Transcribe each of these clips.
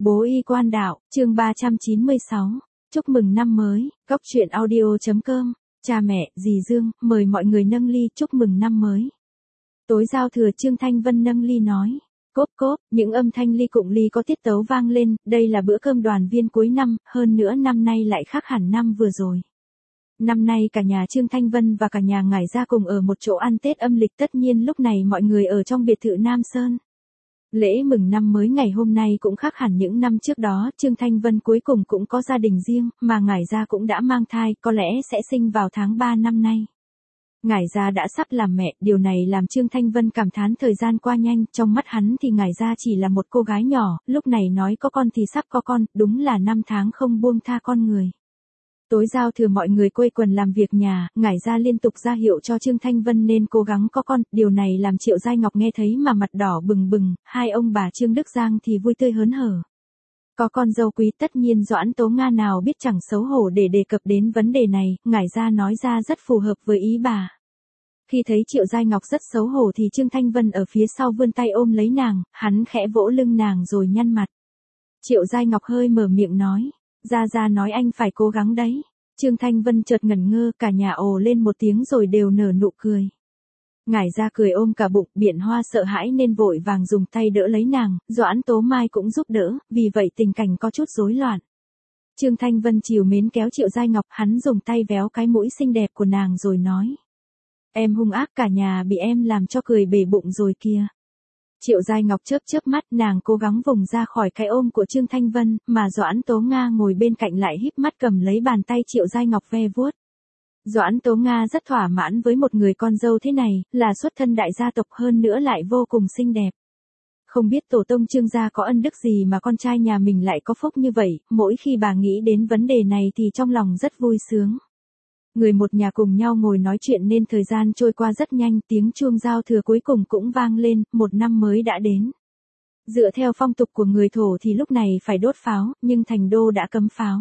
Bố y quan đạo, chương 396. Chúc mừng năm mới, Góc truyện audio.com. Cha mẹ, dì Dương, mời mọi người nâng ly chúc mừng năm mới. Tối giao thừa Trương Thanh Vân nâng ly nói. Cốp cốp, những âm thanh ly cụng ly có tiết tấu vang lên, đây là bữa cơm đoàn viên cuối năm, hơn nữa năm nay lại khác hẳn năm vừa rồi. Năm nay cả nhà Trương Thanh Vân và cả nhà Ngải Gia cùng ở một chỗ ăn Tết âm lịch, tất nhiên lúc này mọi người ở trong biệt thự Nam Sơn. Lễ mừng năm mới ngày hôm nay cũng khác hẳn những năm trước đó, Trương Thanh Vân cuối cùng cũng có gia đình riêng, mà Ngải Gia cũng đã mang thai, có lẽ sẽ sinh vào tháng 3 năm nay. Ngải Gia đã sắp làm mẹ, điều này làm Trương Thanh Vân cảm thán thời gian qua nhanh, trong mắt hắn thì Ngải Gia chỉ là một cô gái nhỏ, lúc này nói có con thì sắp có con, đúng là năm tháng không buông tha con người. Tối giao thừa mọi người quây quần làm việc nhà, Ngải Gia liên tục ra hiệu cho Trương Thanh Vân nên cố gắng có con, điều này làm Triệu Giai Ngọc nghe thấy mà mặt đỏ bừng bừng, hai ông bà Trương Đức Giang thì vui tươi hớn hở. Có con dâu quý, tất nhiên Doãn Tố Nga nào biết chẳng xấu hổ để đề cập đến vấn đề này, Ngải Gia nói ra rất phù hợp với ý bà. Khi thấy Triệu Giai Ngọc rất xấu hổ thì Trương Thanh Vân ở phía sau vươn tay ôm lấy nàng, hắn khẽ vỗ lưng nàng rồi nhăn mặt. Triệu Giai Ngọc hơi mở miệng nói. Gia nói anh phải cố gắng đấy. Trương Thanh Vân chợt ngẩn ngơ, cả nhà ồ lên một tiếng rồi đều nở nụ cười. Ngải Gia cười ôm cả bụng, Biện Hoa sợ hãi nên vội vàng dùng tay đỡ lấy nàng, Doãn Tố Mai cũng giúp đỡ, vì vậy tình cảnh có chút rối loạn. Trương Thanh Vân trìu mến kéo Triệu Giai Ngọc, hắn dùng tay véo cái mũi xinh đẹp của nàng rồi nói. Em hung ác, cả nhà bị em làm cho cười bể bụng rồi kìa. Triệu Giai Ngọc chớp chớp mắt, nàng cố gắng vùng ra khỏi cái ôm của Trương Thanh Vân, mà Doãn Tố Nga ngồi bên cạnh lại híp mắt cầm lấy bàn tay Triệu Giai Ngọc ve vuốt. Doãn Tố Nga rất thỏa mãn với một người con dâu thế này, là xuất thân đại gia tộc hơn nữa lại vô cùng xinh đẹp. Không biết tổ tông Trương gia có ân đức gì mà con trai nhà mình lại có phúc như vậy, mỗi khi bà nghĩ đến vấn đề này thì trong lòng rất vui sướng. Người một nhà cùng nhau ngồi nói chuyện nên thời gian trôi qua rất nhanh, tiếng chuông giao thừa cuối cùng cũng vang lên, một năm mới đã đến. Dựa theo phong tục của người Thổ thì lúc này phải đốt pháo, nhưng Thành Đô đã cấm pháo.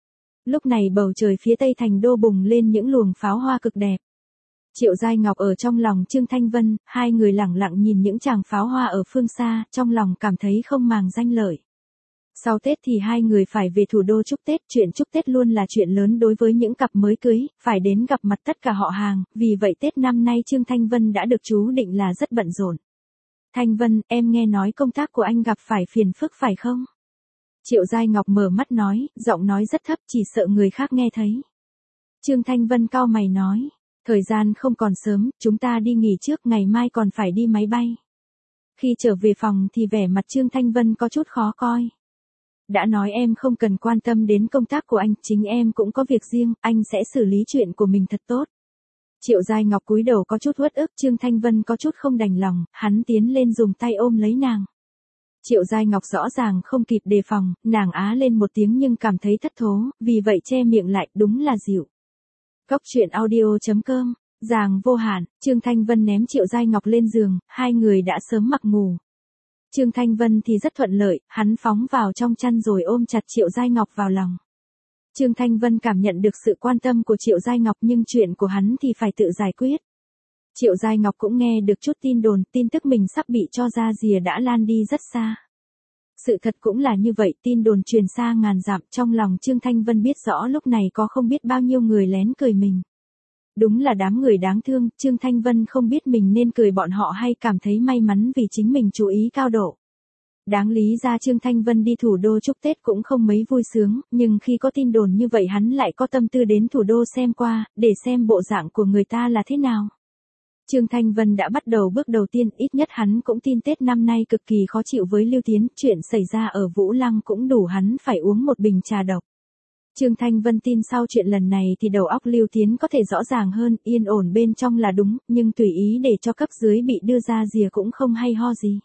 Lúc này bầu trời phía tây Thành Đô bùng lên những luồng pháo hoa cực đẹp. Triệu Giai Ngọc ở trong lòng Trương Thanh Vân, hai người lẳng lặng nhìn những tràng pháo hoa ở phương xa, trong lòng cảm thấy không màng danh lợi. Sau Tết thì hai người phải về thủ đô chúc Tết, chuyện chúc Tết luôn là chuyện lớn đối với những cặp mới cưới, phải đến gặp mặt tất cả họ hàng, vì vậy Tết năm nay Trương Thanh Vân đã được chú định là rất bận rộn. Thanh Vân, em nghe nói công tác của anh gặp phải phiền phức phải không? Triệu Giai Ngọc mở mắt nói, giọng nói rất thấp chỉ sợ người khác nghe thấy. Trương Thanh Vân cau mày nói, thời gian không còn sớm, chúng ta đi nghỉ trước, ngày mai còn phải đi máy bay. Khi trở về phòng thì vẻ mặt Trương Thanh Vân có chút khó coi. Đã nói em không cần quan tâm đến công tác của anh, chính em cũng có việc riêng, anh sẽ xử lý chuyện của mình thật tốt. Triệu Giai Ngọc cúi đầu có chút uất ức, Trương Thanh Vân có chút không đành lòng, hắn tiến lên dùng tay ôm lấy nàng. Triệu Giai Ngọc rõ ràng không kịp đề phòng, nàng á lên một tiếng nhưng cảm thấy thất thố, vì vậy che miệng lại, đúng là dịu. Góc truyện audio.com, Giàng vô hạn, Trương Thanh Vân ném Triệu Giai Ngọc lên giường, hai người đã sớm mặc ngủ. Trương Thanh Vân thì rất thuận lợi, hắn phóng vào trong chăn rồi ôm chặt Triệu Giai Ngọc vào lòng. Trương Thanh Vân cảm nhận được sự quan tâm của Triệu Giai Ngọc nhưng chuyện của hắn thì phải tự giải quyết. Triệu Giai Ngọc cũng nghe được chút tin đồn, tin tức mình sắp bị cho ra rìa đã lan đi rất xa. Sự thật cũng là như vậy, tin đồn truyền xa ngàn dặm, trong lòng Trương Thanh Vân biết rõ lúc này có không biết bao nhiêu người lén cười mình. Đúng là đám người đáng thương, Trương Thanh Vân không biết mình nên cười bọn họ hay cảm thấy may mắn vì chính mình chú ý cao độ. Đáng lý ra Trương Thanh Vân đi thủ đô chúc Tết cũng không mấy vui sướng, nhưng khi có tin đồn như vậy hắn lại có tâm tư đến thủ đô xem qua, để xem bộ dạng của người ta là thế nào. Trương Thanh Vân đã bắt đầu bước đầu tiên, ít nhất hắn cũng tin Tết năm nay cực kỳ khó chịu với Lưu Tiến, chuyện xảy ra ở Vũ Lăng cũng đủ hắn phải uống một bình trà độc. Trương Thanh Vân tin sau chuyện lần này thì đầu óc Lưu Tiến có thể rõ ràng hơn, yên ổn bên trong là đúng, nhưng tùy ý để cho cấp dưới bị đưa ra rìa cũng không hay ho gì.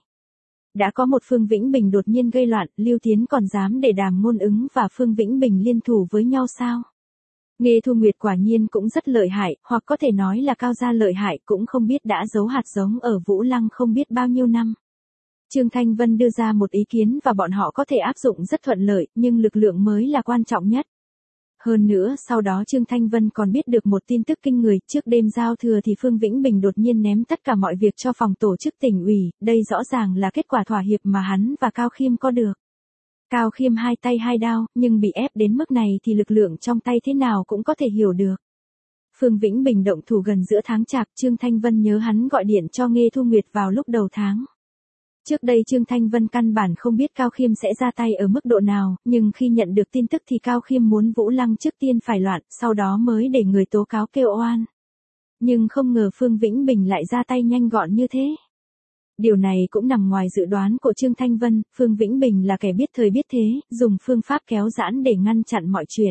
Đã có một Phương Vĩnh Bình đột nhiên gây loạn, Lưu Tiến còn dám để Đàm Ngôn Ứng và Phương Vĩnh Bình liên thủ với nhau sao? Nghê Thu Nguyệt quả nhiên cũng rất lợi hại, hoặc có thể nói là Cao gia lợi hại, cũng không biết đã giấu hạt giống ở Vũ Lăng không biết bao nhiêu năm. Trương Thanh Vân đưa ra một ý kiến và bọn họ có thể áp dụng rất thuận lợi, nhưng lực lượng mới là quan trọng nhất. Hơn nữa, sau đó Trương Thanh Vân còn biết được một tin tức kinh người, trước đêm giao thừa thì Phương Vĩnh Bình đột nhiên ném tất cả mọi việc cho phòng tổ chức tỉnh ủy, đây rõ ràng là kết quả thỏa hiệp mà hắn và Cao Khiêm có được. Cao Khiêm hai tay hai đao, nhưng bị ép đến mức này thì lực lượng trong tay thế nào cũng có thể hiểu được. Phương Vĩnh Bình động thủ gần giữa tháng Chạp, Trương Thanh Vân nhớ hắn gọi điện cho Nghê Thu Nguyệt vào lúc đầu tháng. Trước đây Trương Thanh Vân căn bản không biết Cao Khiêm sẽ ra tay ở mức độ nào, nhưng khi nhận được tin tức thì Cao Khiêm muốn Vũ Lăng trước tiên phải loạn, sau đó mới để người tố cáo kêu oan. Nhưng không ngờ Phương Vĩnh Bình lại ra tay nhanh gọn như thế. Điều này cũng nằm ngoài dự đoán của Trương Thanh Vân, Phương Vĩnh Bình là kẻ biết thời biết thế, dùng phương pháp kéo giãn để ngăn chặn mọi chuyện.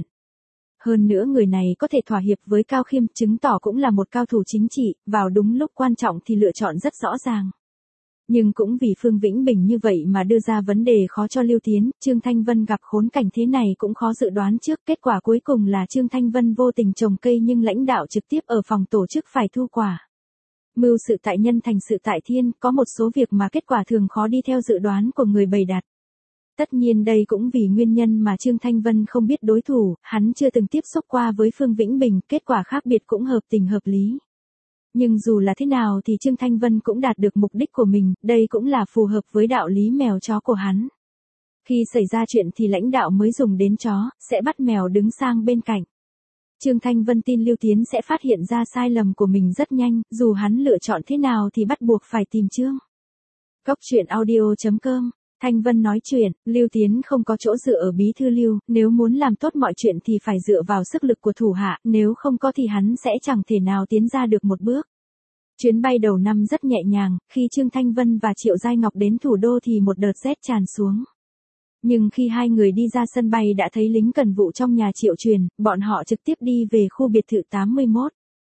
Hơn nữa người này có thể thỏa hiệp với Cao Khiêm, chứng tỏ cũng là một cao thủ chính trị, vào đúng lúc quan trọng thì lựa chọn rất rõ ràng. Nhưng cũng vì Phương Vĩnh Bình như vậy mà đưa ra vấn đề khó cho Lưu Tiến, Trương Thanh Vân gặp khốn cảnh thế này cũng khó dự đoán trước, kết quả cuối cùng là Trương Thanh Vân vô tình trồng cây nhưng lãnh đạo trực tiếp ở phòng tổ chức phải thu quả. Mưu sự tại nhân thành sự tại thiên, có một số việc mà kết quả thường khó đi theo dự đoán của người bày đặt. Tất nhiên đây cũng vì nguyên nhân mà Trương Thanh Vân không biết đối thủ, hắn chưa từng tiếp xúc qua với Phương Vĩnh Bình, kết quả khác biệt cũng hợp tình hợp lý. Nhưng dù là thế nào thì Trương Thanh Vân cũng đạt được mục đích của mình, đây cũng là phù hợp với đạo lý mèo chó của hắn. Khi xảy ra chuyện thì lãnh đạo mới dùng đến chó, sẽ bắt mèo đứng sang bên cạnh. Trương Thanh Vân tin Lưu Tiến sẽ phát hiện ra sai lầm của mình rất nhanh, dù hắn lựa chọn thế nào thì bắt buộc phải tìm Trương. Cốc truyện audio.com, Thanh Vân nói chuyện, Lưu Tiến không có chỗ dựa ở bí thư Lưu, nếu muốn làm tốt mọi chuyện thì phải dựa vào sức lực của thủ hạ, nếu không có thì hắn sẽ chẳng thể nào tiến ra được một bước. Chuyến bay đầu năm rất nhẹ nhàng, khi Trương Thanh Vân và Triệu Giai Ngọc đến thủ đô thì một đợt rét tràn xuống. Nhưng khi hai người đi ra sân bay đã thấy lính cần vụ trong nhà Triệu Truyền, bọn họ trực tiếp đi về khu biệt thự 81.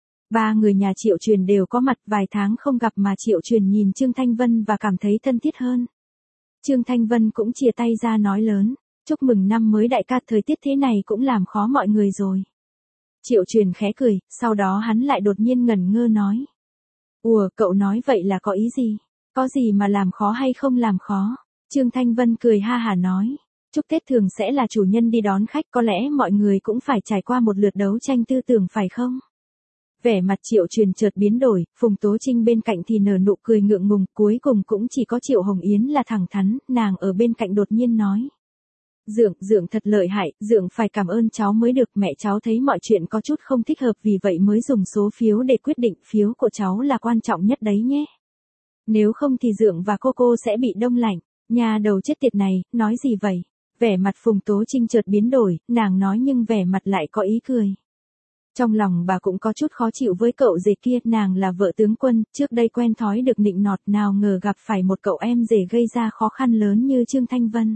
Ba người nhà Triệu Truyền đều có mặt, vài tháng không gặp mà Triệu Truyền nhìn Trương Thanh Vân và cảm thấy thân thiết hơn. Trương Thanh Vân cũng chia tay ra nói lớn, chúc mừng năm mới đại ca, thời tiết thế này cũng làm khó mọi người rồi. Triệu Truyền khẽ cười, sau đó hắn lại đột nhiên ngẩn ngơ nói. Ủa, cậu nói vậy là có ý gì? Có gì mà làm khó hay không làm khó? Trương Thanh Vân cười ha hả nói. Chúc Tết thường sẽ là chủ nhân đi đón khách, có lẽ mọi người cũng phải trải qua một lượt đấu tranh tư tưởng phải không? Vẻ mặt Triệu Truyền chợt biến đổi, Phùng Tố Trinh bên cạnh thì nở nụ cười ngượng ngùng, cuối cùng cũng chỉ có Triệu Hồng Yến là thẳng thắn, nàng ở bên cạnh đột nhiên nói. Dượng thật lợi hại, Dượng phải cảm ơn cháu mới được, mẹ cháu thấy mọi chuyện có chút không thích hợp vì vậy mới dùng số phiếu để quyết định, phiếu của cháu là quan trọng nhất đấy nhé. Nếu không thì Dượng và cô sẽ bị đông lạnh, nhà đầu chết tiệt này, nói gì vậy? Vẻ mặt Phùng Tố Trinh chợt biến đổi, nàng nói nhưng vẻ mặt lại có ý cười. Trong lòng bà cũng có chút khó chịu với cậu rể kia, nàng là vợ tướng quân, trước đây quen thói được nịnh nọt, nào ngờ gặp phải một cậu em rể gây ra khó khăn lớn như Trương Thanh Vân.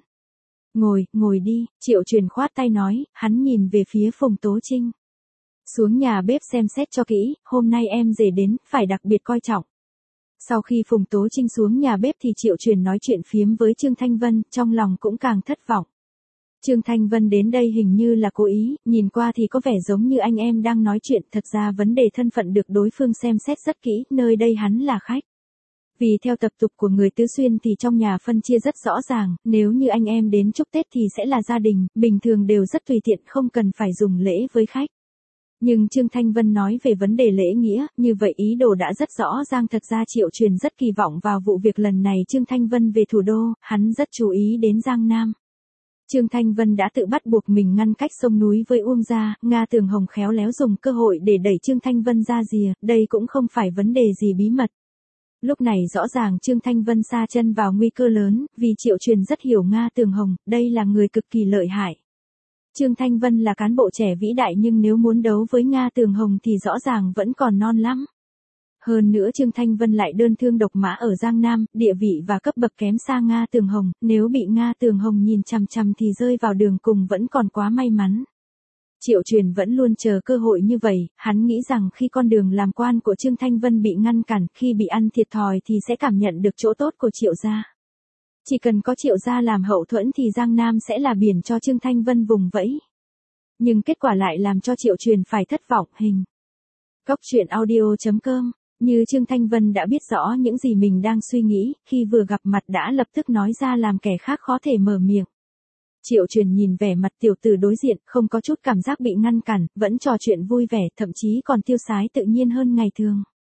Ngồi đi, Triệu Truyền khoát tay nói, hắn nhìn về phía Phùng Tố Trinh. Xuống nhà bếp xem xét cho kỹ, hôm nay em rể đến, phải đặc biệt coi trọng. Sau khi Phùng Tố Trinh xuống nhà bếp thì Triệu Truyền nói chuyện phiếm với Trương Thanh Vân, trong lòng cũng càng thất vọng. Trương Thanh Vân đến đây hình như là cố ý, nhìn qua thì có vẻ giống như anh em đang nói chuyện, thật ra vấn đề thân phận được đối phương xem xét rất kỹ, nơi đây hắn là khách. Vì theo tập tục của người Tứ Xuyên thì trong nhà phân chia rất rõ ràng, nếu như anh em đến chúc Tết thì sẽ là gia đình, bình thường đều rất tùy tiện, không cần phải dùng lễ với khách. Nhưng Trương Thanh Vân nói về vấn đề lễ nghĩa, như vậy ý đồ đã rất rõ ràng, thật ra Triệu Truyền rất kỳ vọng vào vụ việc lần này Trương Thanh Vân về thủ đô, hắn rất chú ý đến Giang Nam. Trương Thanh Vân đã tự bắt buộc mình ngăn cách sông núi với Uông gia, Nga Tường Hồng khéo léo dùng cơ hội để đẩy Trương Thanh Vân ra rìa, đây cũng không phải vấn đề gì bí mật. Lúc này rõ ràng Trương Thanh Vân sa chân vào nguy cơ lớn, vì Triệu Truyền rất hiểu Nga Tường Hồng, đây là người cực kỳ lợi hại. Trương Thanh Vân là cán bộ trẻ vĩ đại nhưng nếu muốn đấu với Nga Tường Hồng thì rõ ràng vẫn còn non lắm. Hơn nữa Trương Thanh Vân lại đơn thương độc mã ở Giang Nam, địa vị và cấp bậc kém xa Nga Tường Hồng, nếu bị Nga Tường Hồng nhìn chằm chằm thì rơi vào đường cùng vẫn còn quá may mắn. Triệu Truyền vẫn luôn chờ cơ hội như vậy, hắn nghĩ rằng khi con đường làm quan của Trương Thanh Vân bị ngăn cản, khi bị ăn thiệt thòi thì sẽ cảm nhận được chỗ tốt của Triệu gia. Chỉ cần có Triệu gia làm hậu thuẫn thì Giang Nam sẽ là biển cho Trương Thanh Vân vùng vẫy. Nhưng kết quả lại làm cho Triệu Truyền phải thất vọng. Hình Cốc truyện audio.com. Như Trương Thanh Vân đã biết rõ những gì mình đang suy nghĩ, khi vừa gặp mặt đã lập tức nói ra làm kẻ khác khó thể mở miệng. Triệu Truyền nhìn vẻ mặt tiểu tử đối diện, không có chút cảm giác bị ngăn cản, vẫn trò chuyện vui vẻ, thậm chí còn tiêu sái tự nhiên hơn ngày thường.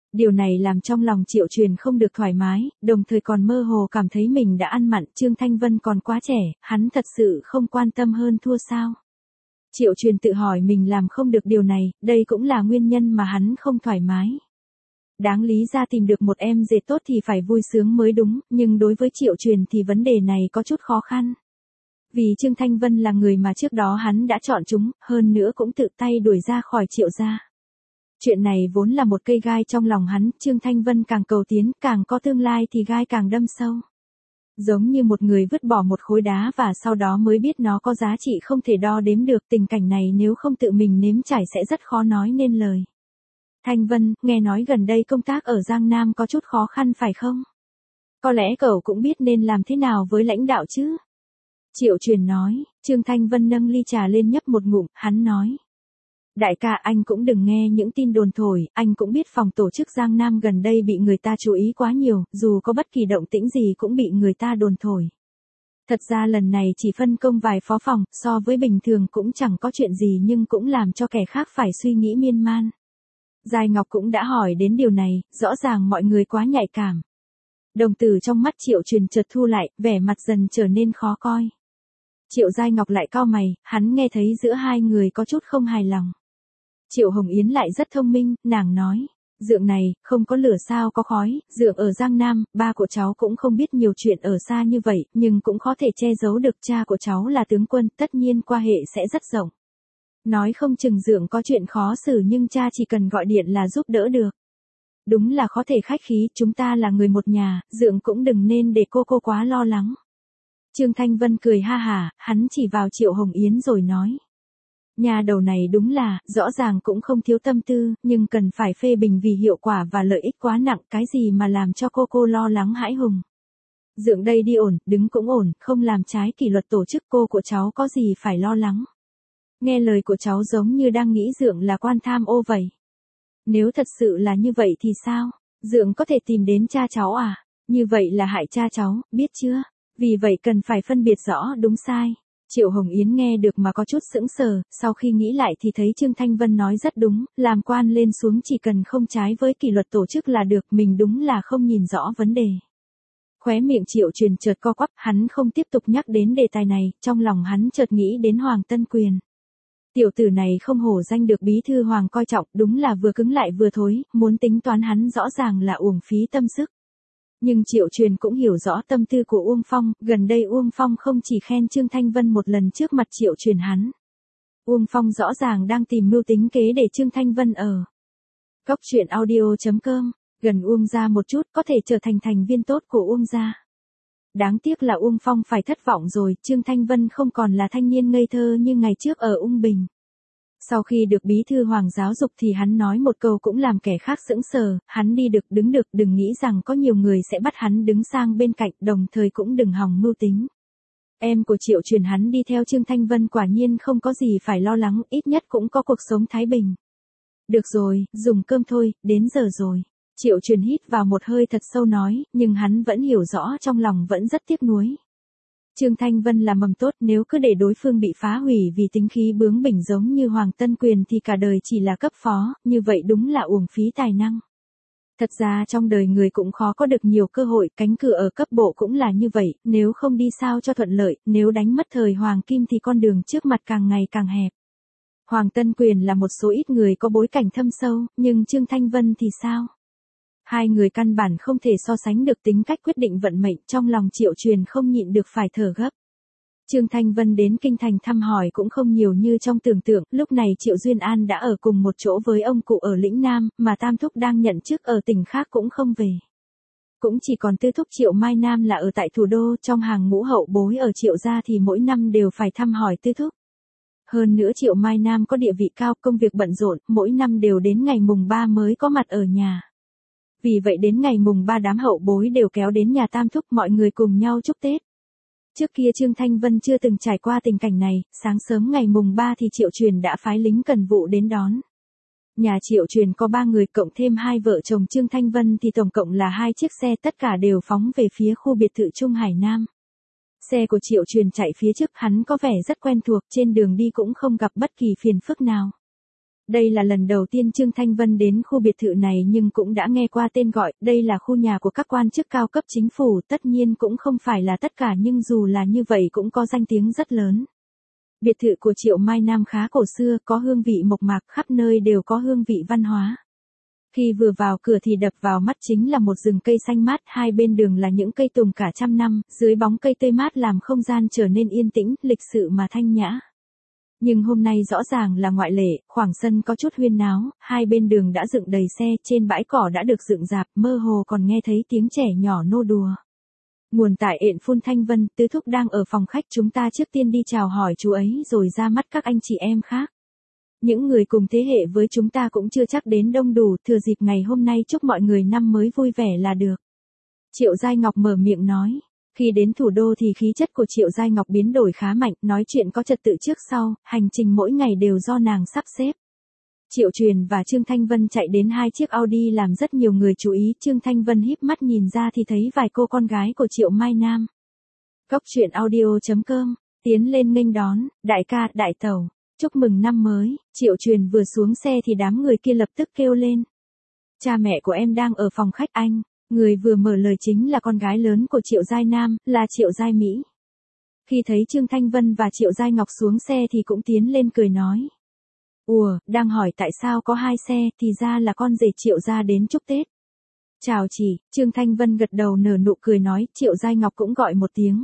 Điều này làm trong lòng Triệu Truyền không được thoải mái, đồng thời còn mơ hồ cảm thấy mình đã ăn mặn, Trương Thanh Vân còn quá trẻ, hắn thật sự không quan tâm hơn thua sao. Triệu Truyền tự hỏi mình làm không được điều này, đây cũng là nguyên nhân mà hắn không thoải mái. Đáng lý ra tìm được một em dệt tốt thì phải vui sướng mới đúng, nhưng đối với Triệu Truyền thì vấn đề này có chút khó khăn. Vì Trương Thanh Vân là người mà trước đó hắn đã chọn chúng, hơn nữa cũng tự tay đuổi ra khỏi Triệu gia. Chuyện này vốn là một cây gai trong lòng hắn, Trương Thanh Vân càng cầu tiến, càng có tương lai thì gai càng đâm sâu. Giống như một người vứt bỏ một khối đá và sau đó mới biết nó có giá trị không thể đo đếm được, tình cảnh này nếu không tự mình nếm trải sẽ rất khó nói nên lời. Thanh Vân, nghe nói gần đây công tác ở Giang Nam có chút khó khăn phải không? Có lẽ cậu cũng biết nên làm thế nào với lãnh đạo chứ? Triệu Truyền nói, Trương Thanh Vân nâng ly trà lên nhấp một ngụm, hắn nói. Đại ca, anh cũng đừng nghe những tin đồn thổi, anh cũng biết phòng tổ chức Giang Nam gần đây bị người ta chú ý quá nhiều, dù có bất kỳ động tĩnh gì cũng bị người ta đồn thổi. Thật ra lần này chỉ phân công vài phó phòng, so với bình thường cũng chẳng có chuyện gì nhưng cũng làm cho kẻ khác phải suy nghĩ miên man. Giai Ngọc cũng đã hỏi đến điều này, rõ ràng mọi người quá nhạy cảm. Đồng tử trong mắt Triệu Truyền chợt thu lại, vẻ mặt dần trở nên khó coi. Triệu Giai Ngọc lại cau mày, hắn nghe thấy giữa hai người có chút không hài lòng. Triệu Hồng Yến lại rất thông minh, nàng nói, Dượng này, không có lửa sao có khói, Dượng ở Giang Nam, ba của cháu cũng không biết nhiều chuyện ở xa như vậy, nhưng cũng có thể che giấu được, cha của cháu là tướng quân, tất nhiên quan hệ sẽ rất rộng. Nói không chừng Dượng có chuyện khó xử nhưng cha chỉ cần gọi điện là giúp đỡ được. Đúng là có thể khách khí, chúng ta là người một nhà, Dượng cũng đừng nên để cô quá lo lắng. Trương Thanh Vân cười ha hả, hắn chỉ vào Triệu Hồng Yến rồi nói. Nhà đầu này đúng là, rõ ràng cũng không thiếu tâm tư, nhưng cần phải phê bình vì hiệu quả và lợi ích quá nặng, cái gì mà làm cho cô lo lắng hãi hùng. Dượng đây đi ổn, đứng cũng ổn, không làm trái kỷ luật tổ chức, cô của cháu có gì phải lo lắng. Nghe lời của cháu giống như đang nghĩ Dượng là quan tham ô vậy. Nếu thật sự là như vậy thì sao? Dượng có thể tìm đến cha cháu à? Như vậy là hại cha cháu, biết chưa? Vì vậy cần phải phân biệt rõ đúng sai. Triệu Hồng Yến nghe được mà có chút sững sờ, sau khi nghĩ lại thì thấy Trương Thanh Vân nói rất đúng, làm quan lên xuống chỉ cần không trái với kỷ luật tổ chức là được, mình đúng là không nhìn rõ vấn đề. Khóe miệng Triệu Truyền chợt co quắp, hắn không tiếp tục nhắc đến đề tài này, trong lòng hắn chợt nghĩ đến Hoàng Tân Quyền. Tiểu tử này không hổ danh được bí thư Hoàng coi trọng, đúng là vừa cứng lại vừa thối, muốn tính toán hắn rõ ràng là uổng phí tâm sức. Nhưng Triệu Truyền cũng hiểu rõ tâm tư của Uông Phong, gần đây Uông Phong không chỉ khen Trương Thanh Vân một lần trước mặt Triệu Truyền hắn. Uông Phong rõ ràng đang tìm mưu tính kế để Trương Thanh Vân ở. Góc truyện audio.com, gần Uông gia một chút có thể trở thành thành viên tốt của Uông gia. Đáng tiếc là Uông Phong phải thất vọng rồi, Trương Thanh Vân không còn là thanh niên ngây thơ như ngày trước ở Ung Bình. Sau khi được bí thư Hoàng giáo dục thì hắn nói một câu cũng làm kẻ khác sững sờ, hắn đi được đứng được, đừng nghĩ rằng có nhiều người sẽ bắt hắn đứng sang bên cạnh, đồng thời cũng đừng hòng mưu tính. Em của Triệu Truyền hắn đi theo Trương Thanh Vân quả nhiên không có gì phải lo lắng, ít nhất cũng có cuộc sống thái bình. Được rồi, dùng cơm thôi, đến giờ rồi. Triệu Truyền hít vào một hơi thật sâu nói, nhưng hắn vẫn hiểu rõ trong lòng vẫn rất tiếc nuối. Trương Thanh Vân là mầm tốt, nếu cứ để đối phương bị phá hủy vì tính khí bướng bỉnh giống như Hoàng Tân Quyền thì cả đời chỉ là cấp phó, như vậy đúng là uổng phí tài năng. Thật ra trong đời người cũng khó có được nhiều cơ hội, cánh cửa ở cấp bộ cũng là như vậy, nếu không đi sao cho thuận lợi, nếu đánh mất thời Hoàng Kim thì con đường trước mặt càng ngày càng hẹp. Hoàng Tân Quyền là một số ít người có bối cảnh thâm sâu, nhưng Trương Thanh Vân thì sao? Hai người căn bản không thể so sánh được tính cách quyết định vận mệnh, trong lòng Triệu Truyền không nhịn được phải thở gấp. Trương Thanh Vân đến Kinh Thành thăm hỏi cũng không nhiều như trong tưởng tượng, lúc này Triệu Duyên An đã ở cùng một chỗ với ông cụ ở lĩnh Nam, mà Tam Thúc đang nhận chức ở tỉnh khác cũng không về. Cũng chỉ còn Tư Thúc Triệu Mai Nam là ở tại thủ đô, trong hàng ngũ hậu bối ở Triệu gia thì mỗi năm đều phải thăm hỏi Tư Thúc. Hơn nữa Triệu Mai Nam có địa vị cao, công việc bận rộn, mỗi năm đều đến ngày mùng 3 mới có mặt ở nhà. Vì vậy đến ngày mùng 3 đám hậu bối đều kéo đến nhà Tam Thúc, mọi người cùng nhau chúc Tết. Trước kia Trương Thanh Vân chưa từng trải qua tình cảnh này, sáng sớm ngày mùng 3 thì Triệu Truyền đã phái lính cần vụ đến đón. Nhà Triệu Truyền có 3 người cộng thêm 2 vợ chồng Trương Thanh Vân thì tổng cộng là 2 chiếc xe, tất cả đều phóng về phía khu biệt thự Trung Hải Nam. Xe của Triệu Truyền chạy phía trước, hắn có vẻ rất quen thuộc, trên đường đi cũng không gặp bất kỳ phiền phức nào. Đây là lần đầu tiên Trương Thanh Vân đến khu biệt thự này nhưng cũng đã nghe qua tên gọi, đây là khu nhà của các quan chức cao cấp chính phủ, tất nhiên cũng không phải là tất cả nhưng dù là như vậy cũng có danh tiếng rất lớn. Biệt thự của Triệu Mai Nam khá cổ xưa, có hương vị mộc mạc, khắp nơi đều có hương vị văn hóa. Khi vừa vào cửa thì đập vào mắt chính là một rừng cây xanh mát, hai bên đường là những cây tùng cả trăm năm, dưới bóng cây tươi mát làm không gian trở nên yên tĩnh, lịch sự mà thanh nhã. Nhưng hôm nay rõ ràng là ngoại lệ, khoảng sân có chút huyên náo, hai bên đường đã dựng đầy xe, trên bãi cỏ đã được dựng rạp, mơ hồ còn nghe thấy tiếng trẻ nhỏ nô đùa. Nguồn tại ện Phun Thanh Vân, tứ thúc đang ở phòng khách, chúng ta trước tiên đi chào hỏi chú ấy rồi ra mắt các anh chị em khác. Những người cùng thế hệ với chúng ta cũng chưa chắc đến đông đủ, thừa dịp ngày hôm nay chúc mọi người năm mới vui vẻ là được. Triệu Giai Ngọc mở miệng nói. Khi đến thủ đô thì khí chất của Triệu Giai Ngọc biến đổi khá mạnh, nói chuyện có trật tự trước sau, hành trình mỗi ngày đều do nàng sắp xếp. Triệu Truyền và Trương Thanh Vân chạy đến hai chiếc Audi làm rất nhiều người chú ý, Trương Thanh Vân híp mắt nhìn ra thì thấy vài cô con gái của Triệu Mai Nam. Cốc truyện audio.com, tiến lên nghênh đón, đại ca, đại tẩu, chúc mừng năm mới. Triệu Truyền vừa xuống xe thì đám người kia lập tức kêu lên. Cha mẹ của em đang ở phòng khách anh. Người vừa mở lời chính là con gái lớn của Triệu Giai Nam, là Triệu Giai Mỹ. Khi thấy Trương Thanh Vân và Triệu Giai Ngọc xuống xe thì cũng tiến lên cười nói. Ủa, đang hỏi tại sao có hai xe, thì ra là con rể Triệu gia đến chúc Tết. Chào chị, Trương Thanh Vân gật đầu nở nụ cười nói, Triệu Giai Ngọc cũng gọi một tiếng.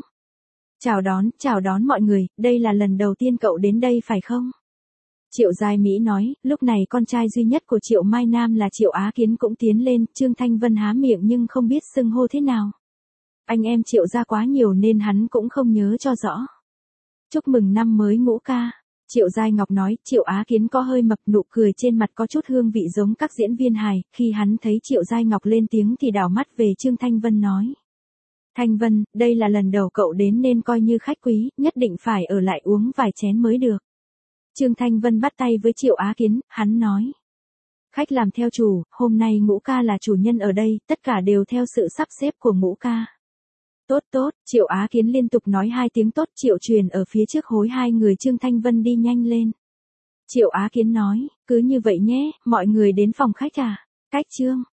Chào đón mọi người, đây là lần đầu tiên cậu đến đây phải không? Triệu Giai Mỹ nói, lúc này con trai duy nhất của Triệu Mai Nam là Triệu Á Kiến cũng tiến lên, Trương Thanh Vân há miệng nhưng không biết xưng hô thế nào. Anh em Triệu gia quá nhiều nên hắn cũng không nhớ cho rõ. Chúc mừng năm mới Ngũ ca. Triệu Giai Ngọc nói, Triệu Á Kiến có hơi mập, nụ cười trên mặt có chút hương vị giống các diễn viên hài, khi hắn thấy Triệu Giai Ngọc lên tiếng thì đảo mắt về Trương Thanh Vân nói. Thanh Vân, đây là lần đầu cậu đến nên coi như khách quý, nhất định phải ở lại uống vài chén mới được. Trương Thanh Vân bắt tay với Triệu Á Kiến, hắn nói. Khách làm theo chủ, hôm nay Ngũ ca là chủ nhân ở đây, tất cả đều theo sự sắp xếp của Ngũ ca. Tốt, Triệu Á Kiến liên tục nói hai tiếng tốt, Triệu Truyền ở phía trước hối hai người Trương Thanh Vân đi nhanh lên. Triệu Á Kiến nói, cứ như vậy nhé, mọi người đến phòng khách à? Cách Trương